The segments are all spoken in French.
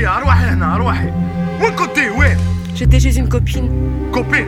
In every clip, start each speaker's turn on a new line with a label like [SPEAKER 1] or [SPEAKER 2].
[SPEAKER 1] كنتي؟ أروحي هنا أروحي. وين كنتي وين؟
[SPEAKER 2] J'étais chez une copine.
[SPEAKER 1] كوبين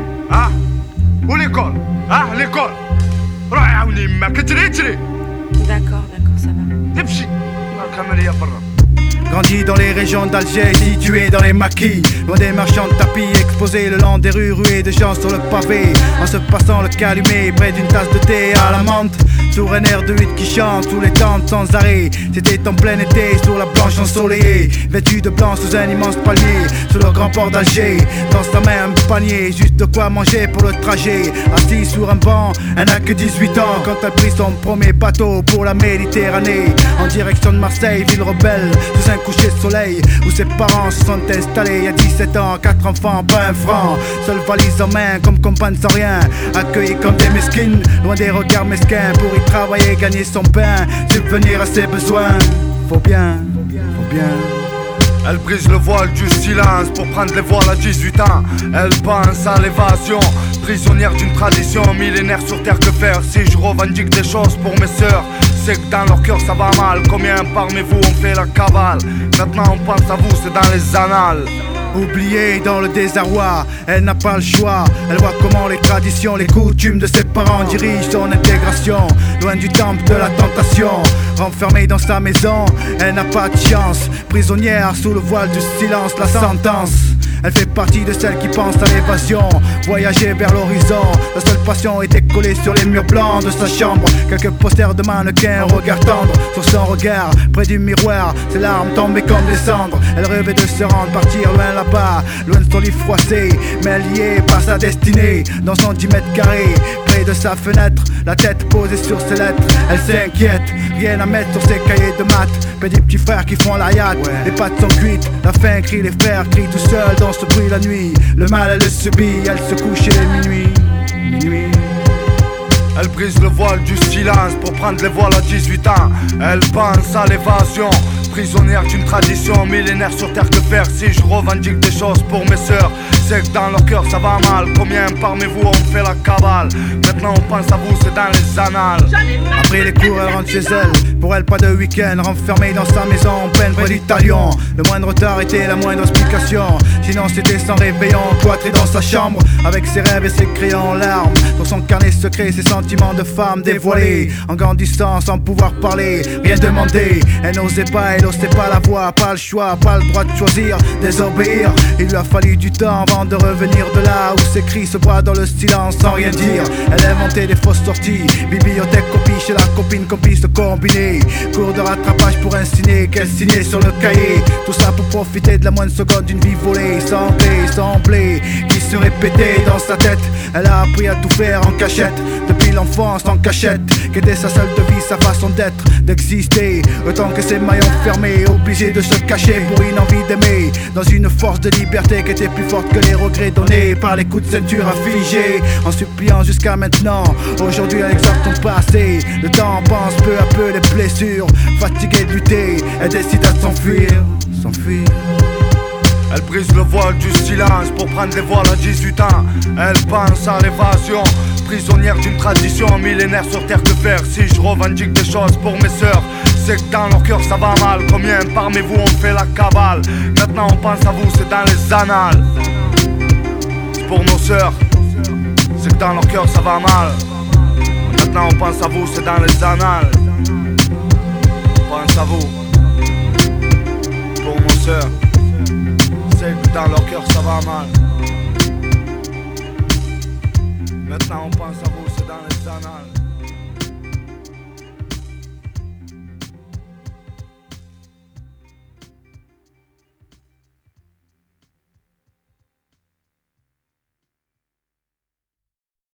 [SPEAKER 1] وليكول ليكول. روحي عاوني يماك اجري اجري.
[SPEAKER 2] D'accord, ça va.
[SPEAKER 1] امشي كملي برا.
[SPEAKER 3] Grandi dans les régions d'Alger, situé dans les maquis, loin des marchands de tapis, exposés le long des rues ruées de gens sur le pavé, en se passant le calumet près d'une tasse de thé à la menthe. Sur un air de huit qui chante sous les tentes sans arrêt. C'était en plein été sur la planche ensoleillée, vêtu de blanc sous un immense palmier, sur le grand port d'Alger. Dans sa main un panier, juste de quoi manger pour le trajet. Assis sur un banc, elle n'a que 18 ans quand elle prit son premier bateau pour la Méditerranée, en direction de Marseille, ville rebelle, sous un coucher de soleil où ses parents se sont installés. Il y a 17 ans, 4 enfants, pas un franc, seule valise en main comme compagne sans rien, accueillis comme des mesquines, loin des regards mesquins, pour y travailler, gagner son pain, subvenir à ses besoins. Faut bien.
[SPEAKER 1] Elle brise le voile du silence pour prendre les voiles à 18 ans. Elle pense à l'évasion, prisonnière d'une tradition millénaire sur terre. Que faire si je revendique des choses pour mes sœurs? C'est que dans leur cœur ça va mal. Combien parmi vous ont fait la cavale? Maintenant on pense à vous, c'est dans les annales.
[SPEAKER 3] Oubliée dans le désarroi, elle n'a pas le choix. Elle voit comment les traditions, les coutumes de ses parents dirigent son intégration, loin du temple de la tentation. Renfermée dans sa maison, elle n'a pas de chance. Prisonnière sous le voile du silence, la sentence. Elle fait partie de celles qui pensent à l'évasion, voyager vers l'horizon. La seule passion était collée sur les murs blancs de sa chambre. Quelques posters de mannequins, un regard tendre sur son regard. Près du miroir, ses larmes tombaient comme des cendres. Elle rêvait de se rendre, partir loin là-bas, loin de son lit froissé, mais liée par sa destinée. Dans son 10 mètres carrés, près de sa fenêtre, la tête posée sur ses lettres. Elle s'inquiète, rien à mettre sur ses cahiers de maths. Près des petits frères qui font la yacht, les pattes sont cuites, la faim crie, les frères crient tout seuls dans ce bruit la nuit. Le mal elle le subit, elle se couche et minuit.
[SPEAKER 1] Elle brise le voile du silence pour prendre les voiles à 18 ans. Elle pense à l'évasion, prisonnière d'une tradition millénaire sur terre. Que faire si je revendique des choses pour mes sœurs? C'est que dans leur cœur ça va mal. Combien parmi vous ont fait la cavale? Maintenant on pense à vous, c'est dans les annales.
[SPEAKER 3] Après les cours elle rentre chez elle, pour elle pas de week-end. Renfermée dans sa maison en pleine près d'Italion. Le moindre retard était la moindre explication, sinon c'était sans réveillon. Cloîtrée dans sa chambre, avec ses rêves et ses crayons en larmes. Dans son carnet secret, ses sentiments de femme dévoilés. En grandissant sans pouvoir parler, rien demander. Elle n'osait pas, elle n'osait pas la voix. Pas le choix, pas le droit de choisir, désobéir. Il lui a fallu du temps avant de revenir de là où ses cris se broient dans le silence sans rien dire. Elle inventait des fausses sorties, bibliothèque, copie chez la copine, complice de combiner. Cours de rattrapage pour un ciné qu'elle signait sur le cahier. Tout ça pour profiter de la moindre seconde d'une vie volée. Semblait qui se répétait dans sa tête. Elle a appris à tout faire en cachette, depuis l'enfance en cachette, qu'était sa seule devise, sa façon d'être, d'exister. Autant que ses maillons fermés, obligé de se cacher pour une envie d'aimer. Dans une force de liberté qui était plus forte que les regrets donnés par les coups de ceinture affligés. En suppliant jusqu'à maintenant, aujourd'hui elle exhorte ton passé. Le temps pense peu à peu les blessures. Fatiguée de lutter, elle décide de s'enfuir.
[SPEAKER 1] Elle brise le voile du silence pour prendre les voiles à 18 ans. Elle pense à l'évasion, prisonnière d'une tradition millénaire sur terre. Que faire si je revendique des choses pour mes sœurs? C'est que dans leur cœur ça va mal. Combien parmi vous ont fait la cavale? Maintenant on pense à vous, c'est dans les annales. C'est pour nos sœurs. C'est que dans leur cœur ça va mal. Maintenant on pense à vous, c'est dans les annales. On pense à vous. Pour nos sœurs. C'est que dans leur cœur ça va mal. Maintenant on pense à vous, c'est dans les annales.